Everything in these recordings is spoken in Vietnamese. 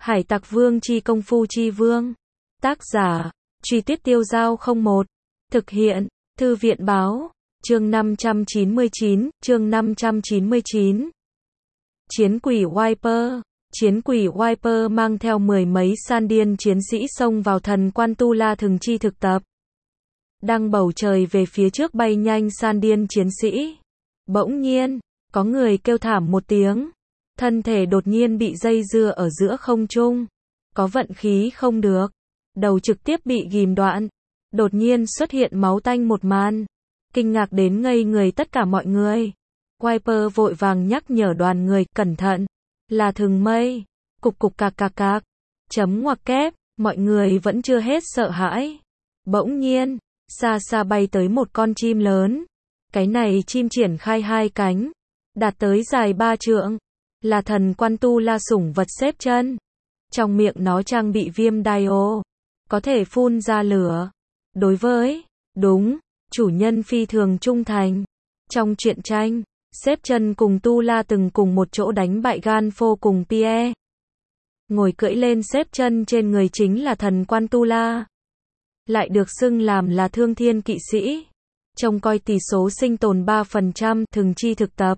Hải Tặc Vương chi công phu chi vương. Tác giả, Truy Tuyết Tiêu Giao 01. Thực hiện, Thư viện Báo. Chương 599. Chiến quỷ Wiper. Chiến quỷ Wiper mang theo mười mấy san điên chiến sĩ xông vào thần quan Tu La Thường Chi thực tập. Đang bầu trời về phía trước bay nhanh san điên chiến sĩ. Bỗng nhiên, có người kêu thảm một tiếng. Thân thể đột nhiên bị dây dưa ở giữa không trung. Có vận khí không được. Đầu trực tiếp bị ghim đoạn. Đột nhiên xuất hiện máu tanh một màn. Kinh ngạc đến ngây người tất cả mọi người. Wiper vội vàng nhắc nhở đoàn người, cẩn thận. Là thừng mây. Cục cục cạc cạc cạc. Chấm ngoặc kép, mọi người vẫn chưa hết sợ hãi. Bỗng nhiên, xa xa bay tới một con chim lớn. Cái này chim triển khai hai cánh. Đạt tới dài 3 trượng. Là thần quan Tu La sủng vật xếp chân. Trong miệng nó trang bị viêm đai ô. Có thể phun ra lửa. Đối với, đúng, chủ nhân phi thường trung thành. Trong truyện tranh, xếp chân cùng Tu La từng cùng một chỗ đánh bại Gan Phô cùng Pierre. Ngồi cưỡi lên xếp chân trên người chính là thần quan Tu La. Lại được xưng làm là thương thiên kỵ sĩ. Trông coi tỷ số sinh tồn 3%, Thường Chi thực tập.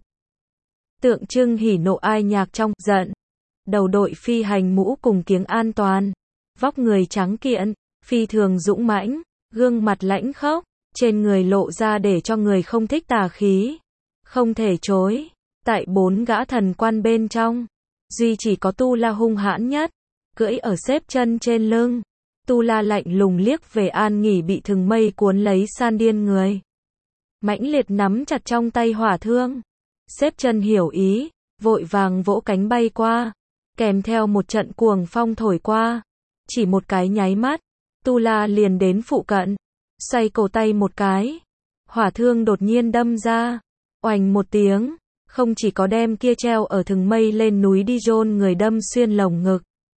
Tượng trưng hỉ nộ ai nhạc trong giận. Đầu đội phi hành mũ cùng kiếng an toàn. Vóc người trắng kiện, phi thường dũng mãnh, gương mặt lãnh khốc, trên người lộ ra để cho người không thích tà khí. Không thể chối, tại 4 gã thần quan bên trong, duy chỉ có Tu La hung hãn nhất, cưỡi ở xếp chân trên lưng. Tu La lạnh lùng liếc về an nghỉ bị thừng mây cuốn lấy san điên người. Mãnh liệt nắm chặt trong tay hỏa thương. Xếp chân hiểu ý, vội vàng vỗ cánh bay qua, kèm theo một trận cuồng phong thổi qua. Chỉ một cái nháy mắt, Tu La liền đến phụ cận, xoay cổ tay một cái. Hỏa thương đột nhiên đâm ra, oành một tiếng, không chỉ có đem kia treo ở thừng mây lên núi Dijon người đâm xuyên lồng ngực.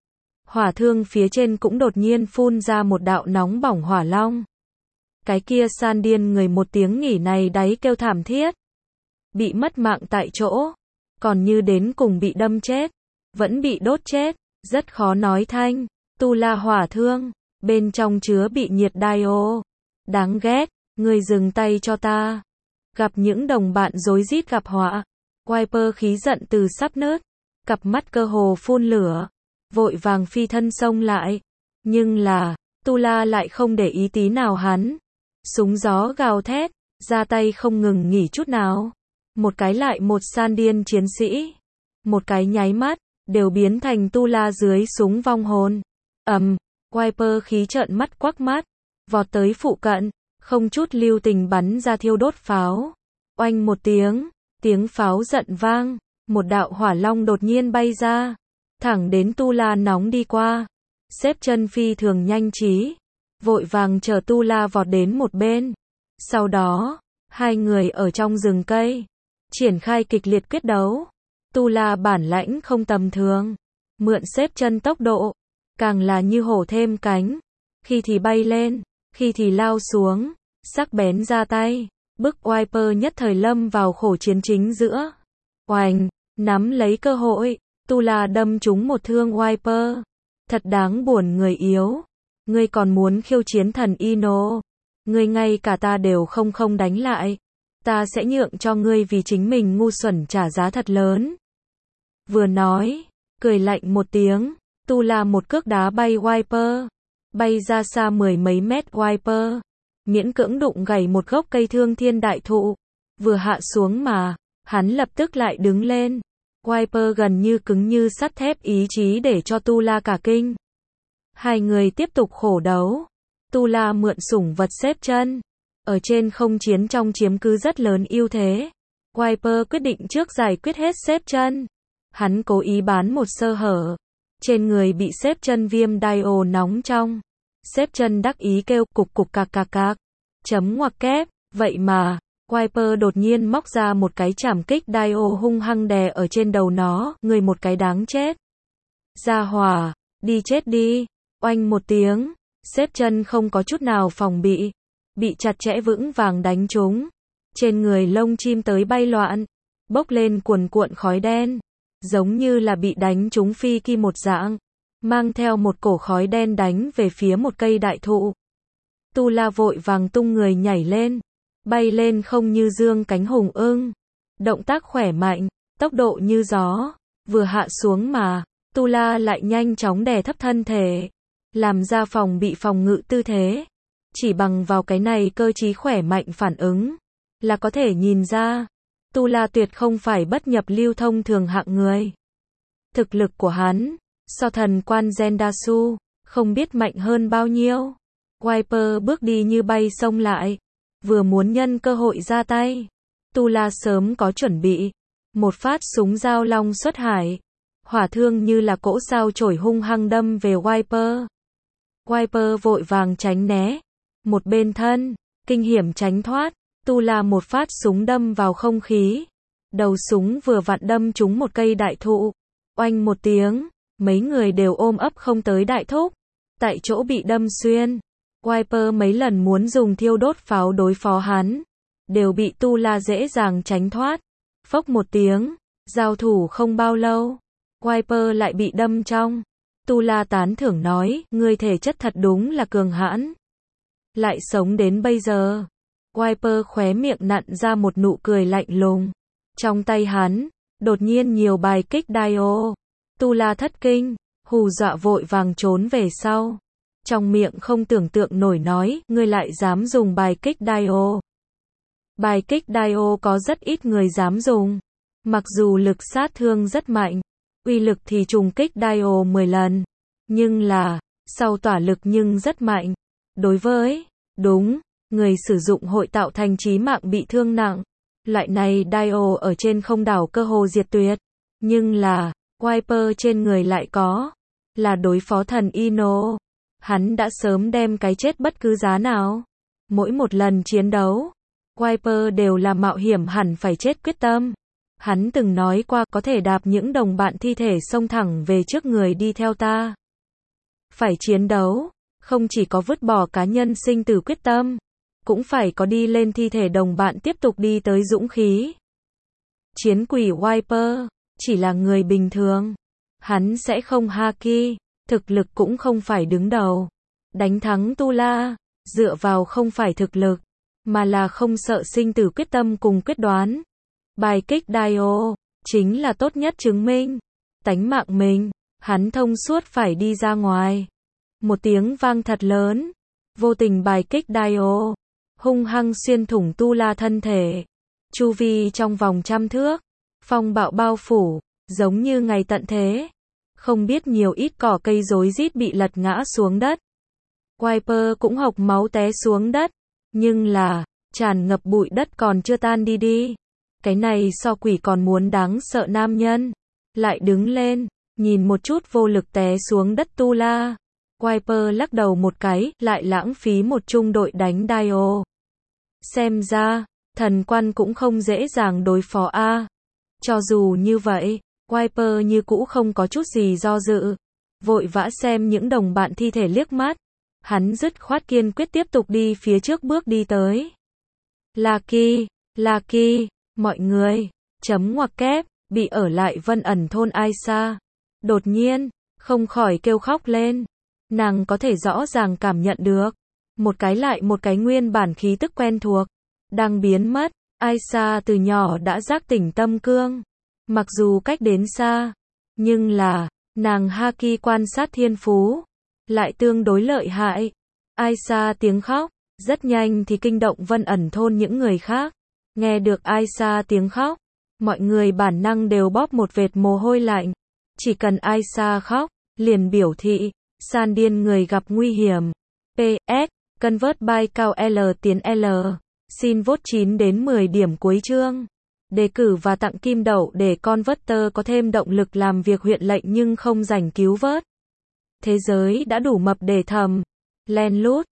Hỏa thương phía trên cũng đột nhiên phun ra một đạo nóng bỏng hỏa long. Cái kia san điên người một tiếng nghỉ này đáy kêu thảm thiết. Bị mất mạng tại chỗ, còn như đến cùng bị đâm chết, vẫn bị đốt chết, rất khó nói thanh. Tu La hỏa thương, bên trong chứa bị nhiệt đai ô. Đáng ghét, ngươi dừng tay cho ta. Gặp những đồng bạn rối rít gặp họa, Wiper khí giận từ sắp nứt, cặp mắt cơ hồ phun lửa, vội vàng phi thân xông lại. Nhưng là, Tu La lại không để ý tí nào hắn. Súng gió gào thét, ra tay không ngừng nghỉ chút nào. Một cái lại một san điên chiến sĩ, một cái nháy mắt, đều biến thành Tu La dưới súng vong hồn. Wiper khí trợn mắt quắc mắt, vọt tới phụ cận, không chút lưu tình bắn ra thiêu đốt pháo. Oanh một tiếng, tiếng pháo giận vang, một đạo hỏa long đột nhiên bay ra, thẳng đến Tu La nóng đi qua. Xếp chân phi thường nhanh trí, vội vàng chờ Tu La vọt đến một bên. Sau đó, hai người ở trong rừng cây, triển khai kịch liệt quyết đấu. Tu La bản lãnh không tầm thường, mượn xếp chân tốc độ, càng là như hổ thêm cánh, khi thì bay lên, khi thì lao xuống, sắc bén ra tay, bức Wiper nhất thời lâm vào khổ chiến chính giữa. Oành, nắm lấy cơ hội, Tu La đâm trúng một thương Wiper. Thật đáng buồn người yếu, ngươi còn muốn khiêu chiến thần Ino, ngươi ngay cả ta đều không đánh lại, ta sẽ nhượng cho ngươi vì chính mình ngu xuẩn trả giá thật lớn. Vừa nói, cười lạnh một tiếng, Tu La một cước đá bay Wiper, bay ra xa mười mấy mét. Wiper miễn cưỡng đụng gãy một gốc cây thương thiên đại thụ, vừa hạ xuống mà, hắn lập tức lại đứng lên. Wiper gần như cứng như sắt thép, ý chí để cho Tu La cả kinh. Hai người tiếp tục khổ đấu. Tu La mượn sủng vật xếp chân, ở trên không chiến trong chiếm cứ rất lớn ưu thế. Wiper quyết định trước giải quyết hết xếp chân. Hắn cố ý bán một sơ hở. Trên người bị xếp chân viêm đai ồ nóng trong. Xếp chân đắc ý kêu cục cục cạc cạc cạc. Chấm ngoặc kép, vậy mà, Wiper đột nhiên móc ra một cái chảm kích đai ô hung hăng đè ở trên đầu nó, người một cái đáng chết. Ra hỏa, đi chết đi. Oanh một tiếng, xếp chân không có chút nào phòng bị chặt chẽ vững vàng đánh trúng. Trên người lông chim tới bay loạn, bốc lên cuồn cuộn khói đen, giống như là bị đánh trúng phi kỳ một dạng. mang theo một cổ khói đen đánh về phía một cây đại thụ. Tu La vội vàng tung người nhảy lên, bay lên không như dương cánh hùng ưng. Động tác khỏe mạnh, tốc độ như gió, vừa hạ xuống mà, Tu La lại nhanh chóng đè thấp thân thể, làm ra phòng ngự tư thế. Chỉ bằng vào cái này cơ trí khỏe mạnh phản ứng, là có thể nhìn ra, Tu La tuyệt không phải bất nhập lưu thông thường hạng người. Thực lực của hắn, so thần quan Zendasu, không biết mạnh hơn bao nhiêu. Wiper bước đi như bay xông lại, vừa muốn nhân cơ hội ra tay. Tu La sớm có chuẩn bị, một phát súng dao long xuất hải, hỏa thương như là cỗ sao chổi hung hăng đâm về Wiper. Wiper vội vàng tránh né, một bên thân, kinh hiểm tránh thoát. Tu La một phát súng đâm vào không khí, đầu súng vừa vặn đâm trúng một cây đại thụ, oanh một tiếng, mấy người đều ôm ấp không tới đại thúc, tại chỗ bị đâm xuyên. Wiper mấy lần muốn dùng thiêu đốt pháo đối phó hắn, đều bị Tu La dễ dàng tránh thoát. Phốc một tiếng, giao thủ không bao lâu, Wiper lại bị đâm trong. Tu La tán thưởng nói, ngươi thể chất thật đúng là cường hãn, lại sống đến bây giờ. Wiper khóe miệng nặn ra một nụ cười lạnh lùng. Trong tay hắn, đột nhiên nhiều bài kích Dio. Tu La thất kinh, hù dọa vội vàng trốn về sau. Trong miệng không tưởng tượng nổi nói, ngươi lại dám dùng bài kích Dio. Bài kích Dio có rất ít người dám dùng. Mặc dù lực sát thương rất mạnh, uy lực thì trùng kích Dio 10 lần. Nhưng là, sau tỏa lực nhưng rất mạnh. Đối với, đúng, người sử dụng hội tạo thành chí mạng bị thương nặng. Loại này Dio ở trên không đảo cơ hồ diệt tuyệt. Nhưng là, Wiper trên người lại có, là đối phó thần Ino. Hắn đã sớm đem cái chết bất cứ giá nào. Mỗi một lần chiến đấu, Wiper đều là mạo hiểm hẳn phải chết quyết tâm. Hắn từng nói qua có thể đạp những đồng bạn thi thể xông thẳng về trước người đi theo ta. Phải chiến đấu, không chỉ có vứt bỏ cá nhân sinh tử quyết tâm, cũng phải có đi lên thi thể đồng bạn tiếp tục đi tới dũng khí. Chiến quỷ Wiper, chỉ là người bình thường. Hắn sẽ không haki, thực lực cũng không phải đứng đầu. Đánh thắng Tu La, dựa vào không phải thực lực, mà là không sợ sinh tử quyết tâm cùng quyết đoán. Bài kích Dio, chính là tốt nhất chứng minh. Tánh mạng mình, hắn thông suốt phải đi ra ngoài. Một tiếng vang thật lớn, vô tình bài kích Dio, hung hăng xuyên thủng Tu La thân thể. Chu vi trong vòng 100 thước, phong bạo bao phủ, giống như ngày tận thế. Không biết nhiều ít cỏ cây rối rít bị lật ngã xuống đất. Wiper cũng hộc máu té xuống đất, nhưng là, tràn ngập bụi đất còn chưa tan đi. Cái này so quỷ còn muốn đáng sợ nam nhân. Lại đứng lên, nhìn một chút vô lực té xuống đất Tu La. Wiper lắc đầu một cái, lại lãng phí một trung đội đánh Dio. Xem ra, thần quan cũng không dễ dàng đối phó a. Cho dù như vậy, Wiper như cũ không có chút gì do dự. Vội vã xem những đồng bạn thi thể liếc mắt. Hắn dứt khoát kiên quyết tiếp tục đi phía trước bước đi tới. Lucky, mọi người, chấm ngoặc kép, bị ở lại Vân ẩn thôn Aisa. Đột nhiên, không khỏi kêu khóc lên. Nàng có thể rõ ràng cảm nhận được. Một cái lại một cái nguyên bản khí tức quen thuộc, đang biến mất. Aisa từ nhỏ đã giác tỉnh tâm cương. Mặc dù cách đến xa, nhưng là, nàng haki quan sát thiên phú, lại tương đối lợi hại. Aisa tiếng khóc, rất nhanh thì kinh động Vân ẩn thôn những người khác. Nghe được Aisa tiếng khóc, mọi người bản năng đều bóp một vệt mồ hôi lạnh. Chỉ cần Aisa khóc, liền biểu thị, san điên người gặp nguy hiểm. PS, convert by cao L tiến L. Xin vote 9 đến 10 điểm cuối chương. Đề cử và tặng kim đậu để Converter có thêm động lực làm việc huyện lệnh nhưng không rảnh cứu vớt. Thế giới đã đủ mập để thầm. Len lút.